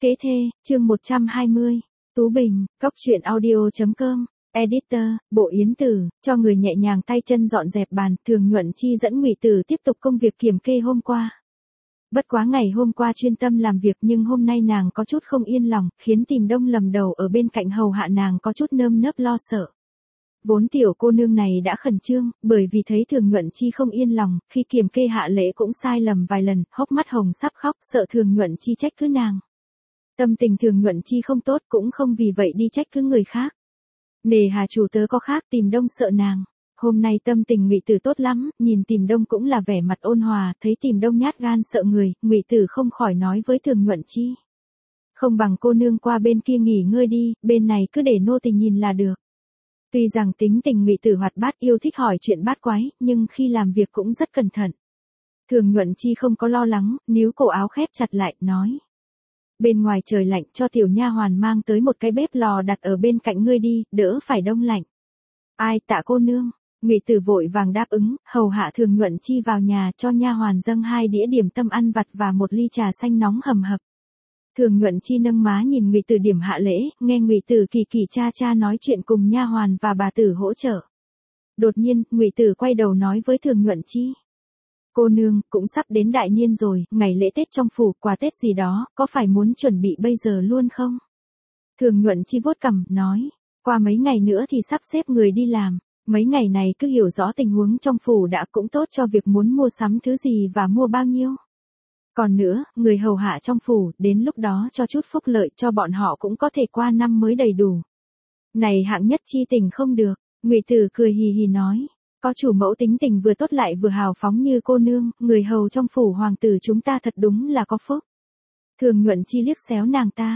Kế thê, chương 120. Tú Bình, Cóc truyện audio.com. Editor, Bộ Yến Tử, cho người nhẹ nhàng tay chân dọn dẹp bàn. Thường Nhuận Chi dẫn Ngụy Tử tiếp tục công việc kiểm kê hôm qua. Bất quá ngày hôm qua chuyên tâm làm việc nhưng hôm nay nàng có chút không yên lòng, khiến Tìm Đông lầm đầu ở bên cạnh hầu hạ nàng có chút nơm nớp lo sợ. Vốn tiểu cô nương này đã khẩn trương, bởi vì thấy Thường Nhuận Chi không yên lòng, khi kiểm kê hạ lễ cũng sai lầm vài lần, hốc mắt hồng sắp khóc, sợ Thường Nhuận Chi trách cứ nàng. Tâm tình Thường Nhuận Chi không tốt cũng không vì vậy đi trách cứ người khác. Nề hà chủ tớ có khác, Tìm Đông sợ nàng. Hôm nay tâm tình Ngụy Tử tốt lắm, nhìn Tìm Đông cũng là vẻ mặt ôn hòa, thấy Tìm Đông nhát gan sợ người, Ngụy Tử không khỏi nói với Thường Nhuận Chi. Không bằng cô nương qua bên kia nghỉ ngơi đi, bên này cứ để nô tỳ nhìn là được. Tuy rằng tính tình Ngụy Tử hoạt bát yêu thích hỏi chuyện bát quái, nhưng khi làm việc cũng rất cẩn thận. Thường Nhuận Chi không có lo lắng, níu cổ áo khép chặt lại, nói. Bên ngoài trời lạnh, cho tiểu nha hoàn mang tới một cái bếp lò đặt ở bên cạnh ngươi đi, đỡ phải đông lạnh. Ai, tạ cô nương. Ngụy Tử vội vàng đáp ứng, hầu hạ Thường Nhuận Chi vào nhà cho nha hoàn dâng 2 đĩa điểm tâm ăn vặt và 1 ly trà xanh nóng hầm hập. Thường Nhuận Chi nâng má nhìn Ngụy Tử điểm hạ lễ, nghe Ngụy Tử kỳ kỳ cha cha nói chuyện cùng nha hoàn và bà tử hỗ trợ. Đột nhiên, Ngụy Tử quay đầu nói với Thường Nhuận Chi. Cô nương, cũng sắp đến đại niên rồi, ngày lễ Tết trong phủ, quà Tết gì đó, có phải muốn chuẩn bị bây giờ luôn không? Thường Nhuận Chi vuốt cằm, nói, qua mấy ngày nữa thì sắp xếp người đi làm, mấy ngày này cứ hiểu rõ tình huống trong phủ đã cũng tốt cho việc muốn mua sắm thứ gì và mua bao nhiêu. Còn nữa, người hầu hạ trong phủ, đến lúc đó cho chút phúc lợi cho bọn họ cũng có thể qua năm mới đầy đủ. Này hạng nhất chi tình không được, Ngụy Tử cười hì hì nói. Có chủ mẫu tính tình vừa tốt lại vừa hào phóng như cô nương, người hầu trong phủ hoàng tử chúng ta thật đúng là có phúc. Thường Nhuận Chi liếc xéo nàng ta,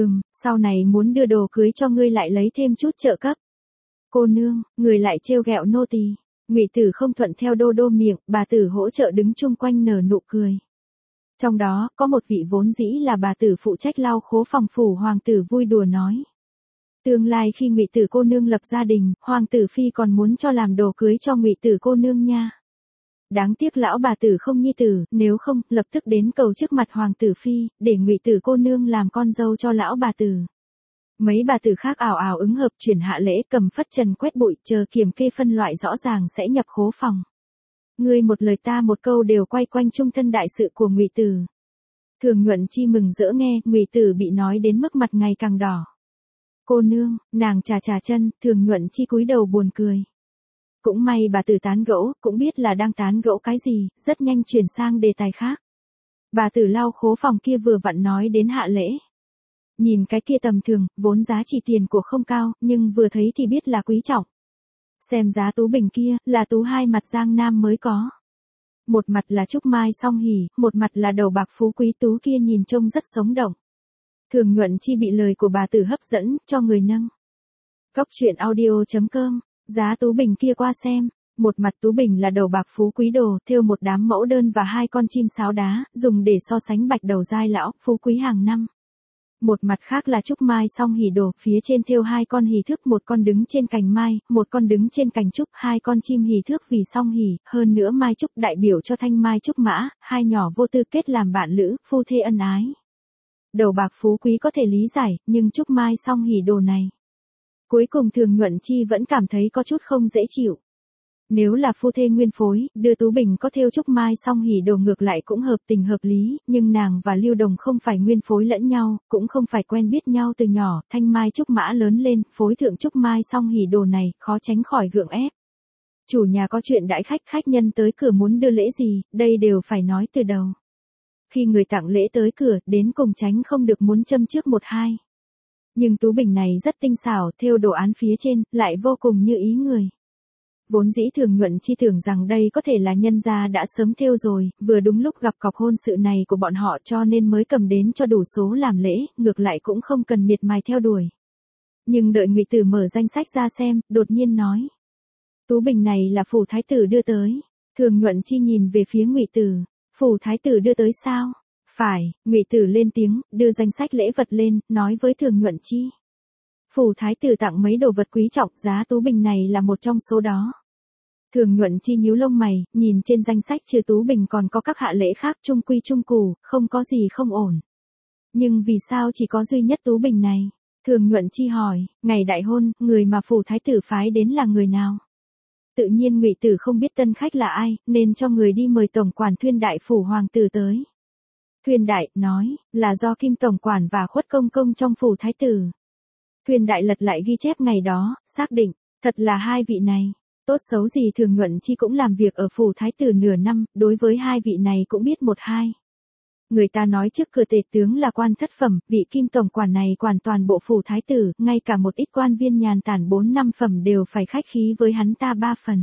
sau này muốn đưa đồ cưới cho ngươi lại lấy thêm chút trợ cấp. Cô nương, người lại trêu ghẹo nô tỳ. Ngụy Tử không thuận theo đô đô miệng, bà tử hỗ trợ đứng chung quanh nở nụ cười. Trong đó, có một vị vốn dĩ là bà tử phụ trách lau khố phòng phủ hoàng tử vui đùa nói. Tương lai khi Ngụy Tử cô nương lập gia đình, hoàng tử phi còn muốn cho làm đồ cưới cho Ngụy Tử cô nương nha. Đáng tiếc lão bà tử không nhi tử, nếu không, lập tức đến cầu trước mặt hoàng tử phi, để Ngụy Tử cô nương làm con dâu cho lão bà tử. Mấy bà tử khác ảo ảo ứng hợp chuyển hạ lễ, cầm phất trần quét bụi, chờ kiểm kê phân loại rõ ràng sẽ nhập khố phòng. Ngươi một lời ta một câu đều quay quanh chung thân đại sự của Ngụy Tử. Thường Nhuận Chi mừng rỡ nghe, Ngụy Tử bị nói đến mức mặt ngày càng đỏ. Cô nương, nàng chà chà chân, Thường Nhuận Chi cúi đầu buồn cười. Cũng may bà tử tán gẫu, cũng biết là đang tán gẫu cái gì, rất nhanh chuyển sang đề tài khác. Bà tử lau khố phòng kia vừa vặn nói đến hạ lễ. Nhìn cái kia tầm thường, vốn giá trị tiền của không cao, nhưng vừa thấy thì biết là quý trọng. Xem giá Tú Bình kia, là tú hai mặt Giang Nam mới có. Một mặt là trúc mai song hỉ, một mặt là đầu bạc phú quý tú kia nhìn trông rất sống động. Thường Nhuận Chi bị lời của bà tử hấp dẫn, cho người nâng. Cóc truyện audio.com, giá Tú Bình kia qua xem. Một mặt Tú Bình là đầu bạc phú quý đồ, thêu một đám mẫu đơn và 2 con chim sáo đá, dùng để so sánh bạch đầu giai lão, phú quý hàng năm. Một mặt khác là trúc mai song hỉ đồ, phía trên thêu 2 con hỉ thước, một con đứng trên cành mai, một con đứng trên cành trúc, 2 con chim hỉ thước vì song hỉ, hơn nữa mai trúc đại biểu cho thanh mai trúc mã, 2 nhỏ vô tư kết làm bạn lữ, phu thê ân ái. Đầu bạc phú quý có thể lý giải, nhưng trúc mai song hỉ đồ này. Cuối cùng Thường Nhuận Chi vẫn cảm thấy có chút không dễ chịu. Nếu là phu thê nguyên phối, đưa Tú Bình có thêu trúc mai song hỉ đồ ngược lại cũng hợp tình hợp lý, nhưng nàng và Lưu Đồng không phải nguyên phối lẫn nhau, cũng không phải quen biết nhau từ nhỏ, thanh mai trúc mã lớn lên, phối thượng trúc mai song hỉ đồ này, khó tránh khỏi gượng ép. Chủ nhà có chuyện đãi khách nhân tới cửa muốn đưa lễ gì, đây đều phải nói từ đầu. Khi người tặng lễ tới cửa, đến cùng tránh không được muốn châm trước 1-2. Nhưng Tú Bình này rất tinh xảo, thêu đồ án phía trên, lại vô cùng như ý người. Vốn dĩ Thường Nhuận Chi tưởng rằng đây có thể là nhân gia đã sớm thêu rồi, vừa đúng lúc gặp cọc hôn sự này của bọn họ cho nên mới cầm đến cho đủ số làm lễ, ngược lại cũng không cần miệt mài theo đuổi. Nhưng đợi Ngụy Tử mở danh sách ra xem, đột nhiên nói. Tú Bình này là phủ thái tử đưa tới. Thường Nhuận Chi nhìn về phía Ngụy Tử. Phủ thái tử đưa tới sao? Phải, Ngụy Tử lên tiếng, đưa danh sách lễ vật lên, nói với Thường Nhuận Chi. Phủ thái tử tặng mấy đồ vật quý trọng, giá Tú Bình này là một trong số đó. Thường Nhuận Chi nhíu lông mày, nhìn trên danh sách trừ Tú Bình còn có các hạ lễ khác trung quy trung củ, không có gì không ổn. Nhưng vì sao chỉ có duy nhất Tú Bình này? Thường Nhuận Chi hỏi, ngày đại hôn, người mà phủ thái tử phái đến là người nào? Tự nhiên Ngụy Tử không biết tân khách là ai, nên cho người đi mời tổng quản Thuyên Đại phủ hoàng tử tới. Thuyên Đại nói, là do Kim tổng quản và Khuất công công trong phủ thái tử. Thuyên Đại lật lại ghi chép ngày đó, xác định, thật là hai vị này. Tốt xấu gì Thường Nhuận Chi cũng làm việc ở phủ thái tử nửa năm, đối với hai vị này cũng biết một hai. Người ta nói trước cửa tể tướng là quan thất phẩm, vị Kim tổng quản này quản toàn bộ phủ thái tử, ngay cả một ít quan viên nhàn tản 4-5 phẩm đều phải khách khí với hắn ta 3 phần.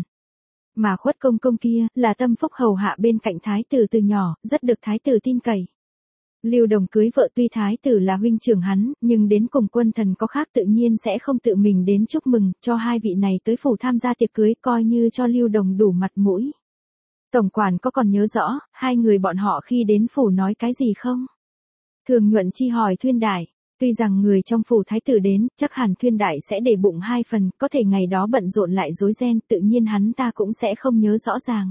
Mà Khuất công công kia, là tâm phúc hầu hạ bên cạnh thái tử từ nhỏ, rất được thái tử tin cậy. Lưu Đồng cưới vợ tuy thái tử là huynh trưởng hắn, nhưng đến cùng quân thần có khác tự nhiên sẽ không tự mình đến chúc mừng, cho hai vị này tới phủ tham gia tiệc cưới coi như cho Lưu Đồng đủ mặt mũi. Tổng quản có còn nhớ rõ, hai người bọn họ khi đến phủ nói cái gì không? Thường Nhuận Chi hỏi Thuyên Đại, tuy rằng người trong phủ thái tử đến, chắc hẳn Thuyên Đại sẽ để bụng 2 phần, có thể ngày đó bận rộn lại rối ren, tự nhiên hắn ta cũng sẽ không nhớ rõ ràng.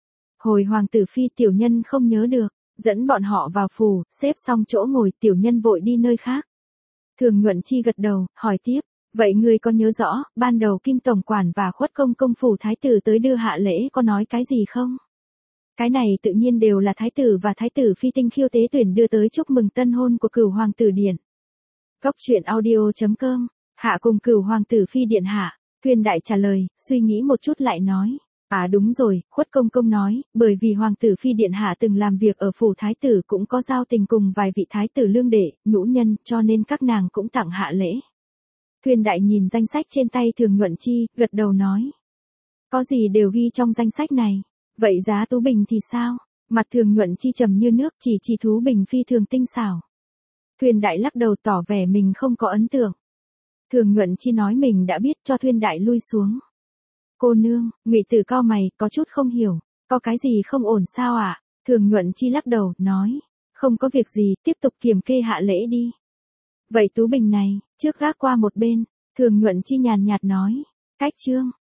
Hồi hoàng tử phi tiểu nhân không nhớ được, dẫn bọn họ vào phủ, xếp xong chỗ ngồi tiểu nhân vội đi nơi khác. Thường Nhuận Chi gật đầu, hỏi tiếp, vậy ngươi có nhớ rõ, ban đầu Kim tổng quản và Khuất công công phủ thái tử tới đưa hạ lễ có nói cái gì không? Cái này tự nhiên đều là thái tử và thái tử phi tinh khiêu tế tuyển đưa tới chúc mừng tân hôn của cửu hoàng tử điện. Góc truyện audio.com, hạ cùng cửu hoàng tử phi điện hạ. Thuyên Đại trả lời, suy nghĩ một chút lại nói. À đúng rồi, Khuất công công nói, bởi vì hoàng tử phi điện hạ từng làm việc ở phủ thái tử cũng có giao tình cùng vài vị thái tử lương đệ, nhũ nhân, cho nên các nàng cũng tặng hạ lễ. Thuyên Đại nhìn danh sách trên tay Thường Nhuận Chi, gật đầu nói. Có gì đều ghi trong danh sách này. Vậy giá Tú Bình thì sao? Mặt Thường Nhuận Chi trầm như nước, chỉ Tú Bình phi thường tinh xảo. Thuyên Đại lắc đầu tỏ vẻ mình không có ấn tượng. Thường Nhuận Chi nói mình đã biết, cho Thuyên Đại lui xuống. Cô nương, Ngụy Tử cau mày, có chút không hiểu, có cái gì không ổn sao ạ? Thường Nhuận Chi lắc đầu, nói, không có việc gì, tiếp tục kiểm kê hạ lễ đi. Vậy Tú Bình này, trước gác qua một bên, Thường Nhuận Chi nhàn nhạt nói, cách chương.